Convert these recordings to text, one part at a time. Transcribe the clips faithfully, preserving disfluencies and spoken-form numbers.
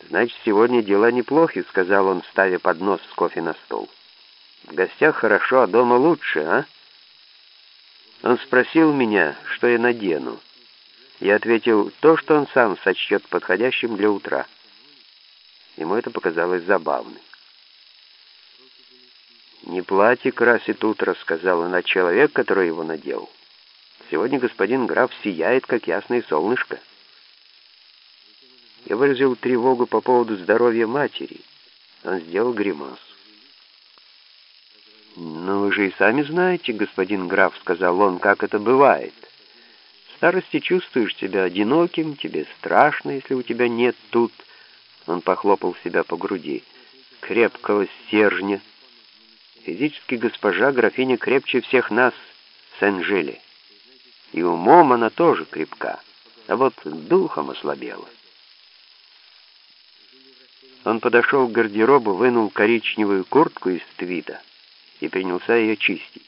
«Значит, сегодня дела неплохи», — сказал он, ставя поднос с кофе на стол. «В гостях хорошо, а дома лучше, а?» Он спросил меня, что я надену. Я ответил то, что он сам сочтет подходящим для утра. Ему это показалось забавным. «Не платье красит утро», — сказал он, — «а человек, который его надел. Сегодня господин граф сияет, как ясное солнышко». Я выразил тревогу по поводу здоровья матери. Он сделал гримасу. «Но вы же и сами знаете, господин граф, — сказал он, — как это бывает. В старости чувствуешь себя одиноким, тебе страшно, если у тебя нет тут...» Он похлопал себя по груди. «Крепкого стержня. Физически госпожа графиня крепче всех нас с Анжели. И умом она тоже крепка, а вот духом ослабела». Он подошел к гардеробу, вынул коричневую куртку из твида и принялся ее чистить.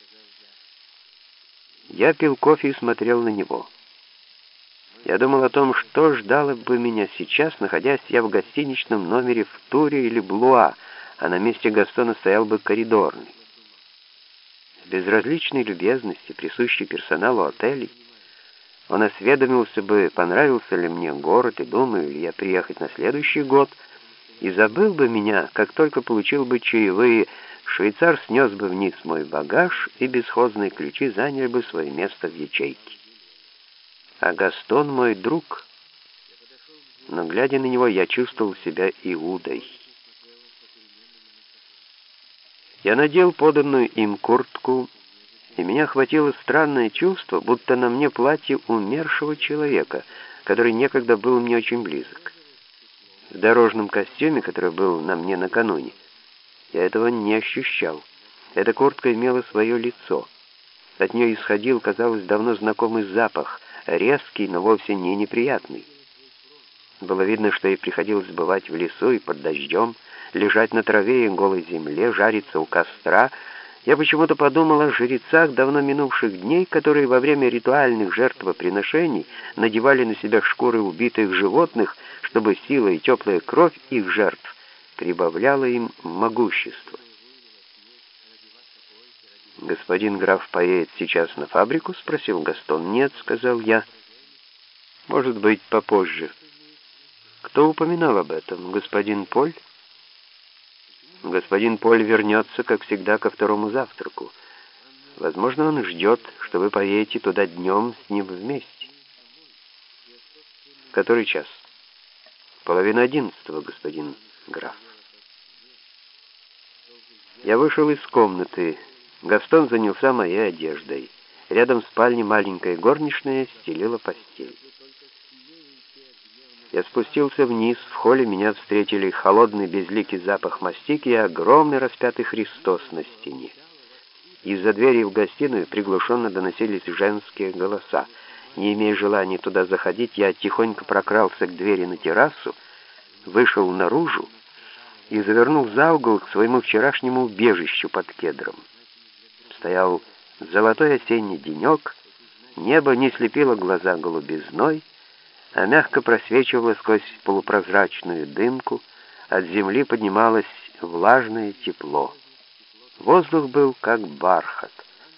Я пил кофе и смотрел на него. Я думал о том, что ждало бы меня сейчас, находясь я в гостиничном номере в Туре или Блуа, а на месте Гастона стоял бы коридорный. С безразличной любезности, присущей персоналу отелей, он осведомился бы, понравился ли мне город и думаю ли я приехать на следующий год, и забыл бы меня, как только получил бы чаевые. Швейцар снес бы вниз мой багаж, и бесхозные ключи заняли бы свое место в ячейке. А Гастон мой друг, но, глядя на него, я чувствовал себя Иудой. Я надел поданную им куртку, и меня охватило странное чувство, будто на мне платье умершего человека, который некогда был мне очень близок. В дорожном костюме, который был на мне накануне, я этого не ощущал. Эта куртка имела свое лицо. От нее исходил, казалось, давно знакомый запах, резкий, но вовсе не неприятный. Было видно, что ей приходилось бывать в лесу и под дождем, лежать на траве и голой земле, жариться у костра. Я почему-то подумал о жрецах давно минувших дней, которые во время ритуальных жертвоприношений надевали на себя шкуры убитых животных, чтобы сила и теплая кровь их жертв прибавляла им могущество. «Господин граф поедет сейчас на фабрику?» — спросил Гастон. «Нет», — сказал я. «Может быть, попозже». «Кто упоминал об этом? Господин Поль?» «Господин Поль вернется, как всегда, ко второму завтраку. Возможно, он ждет, что вы поедете туда днем с ним вместе». «Который час?» «Половина одиннадцатого, господин граф». Я вышел из комнаты. Гастон занялся моей одеждой. Рядом в спальне маленькая горничная стелила постель. Я спустился вниз. В холле меня встретили холодный безликий запах мастики и огромный распятый Христос на стене. Из-за двери в гостиную приглушенно доносились женские голоса. Не имея желания туда заходить, я тихонько прокрался к двери на террасу, вышел наружу и завернул за угол к своему вчерашнему убежищу под кедром. Стоял золотой осенний денек, небо не слепило глаза голубизной, а мягко просвечивало сквозь полупрозрачную дымку, от земли поднималось влажное тепло. Воздух был как бархат.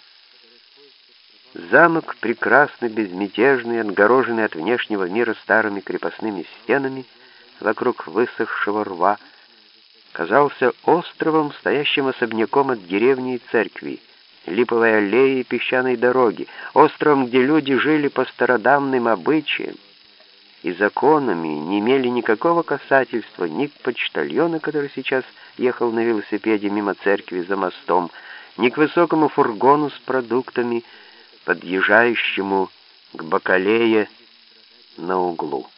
Замок, прекрасный, безмятежный, отгороженный от внешнего мира старыми крепостными стенами вокруг высохшего рва, казался островом, стоящим особняком от деревни и церкви, липовой аллеи и песчаной дороги, островом, где люди жили по стародавным обычаям и законами, не имели никакого касательства ни к почтальону, который сейчас ехал на велосипеде мимо церкви за мостом, ни к высокому фургону с продуктами, подъезжающему к бакалее на углу.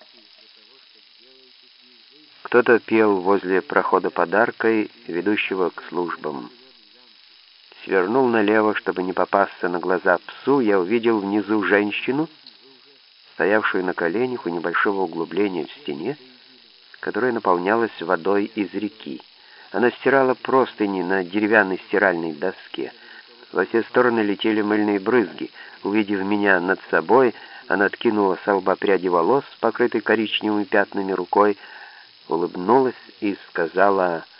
Кто-то пел возле прохода подаркой, ведущего к службам. Свернул налево, чтобы не попасться на глаза псу, я увидел внизу женщину, стоявшую на коленях у небольшого углубления в стене, которое наполнялось водой из реки. Она стирала простыни на деревянной стиральной доске. Во все стороны летели мыльные брызги. Увидев меня над собой, она откинула со лба пряди волос, покрытой коричневыми пятнами рукой. улыбнулась и сказала: